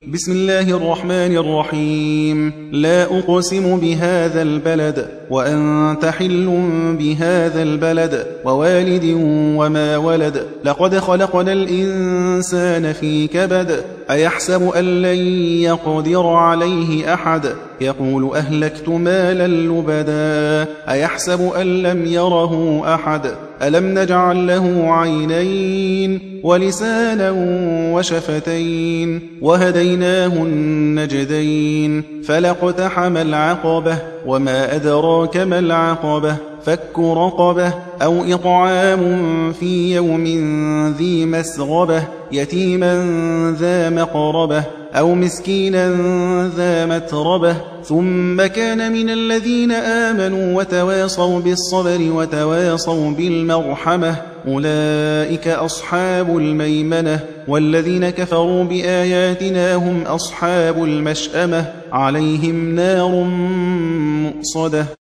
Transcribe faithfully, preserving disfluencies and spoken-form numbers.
بسم الله الرحمن الرحيم لا أقسم بهذا البلد وأنت حل بهذا البلد ووالد وما ولد لقد خلقنا الإنسان في كبد أيحسب أن لن يقدر عليه أحد يقول أهلكت مالا لبدا أيحسب أن لم يره أحد ألم نجعل له عينين ولسانا وشفتين وهديناه النجدين فلاقتحم العقبة وما أدراك ما العقبة فك رقبة أو إطعام في يوم ذي مسغبة يتيما ذا مقربة أو مسكينا ذا متربة ثم كان من الذين آمنوا وتواصوا بالصبر وتواصوا بالمرحمة أولئك أصحاب الميمنة والذين كفروا بآياتنا هم أصحاب المشأمة عليهم نار مؤصدة.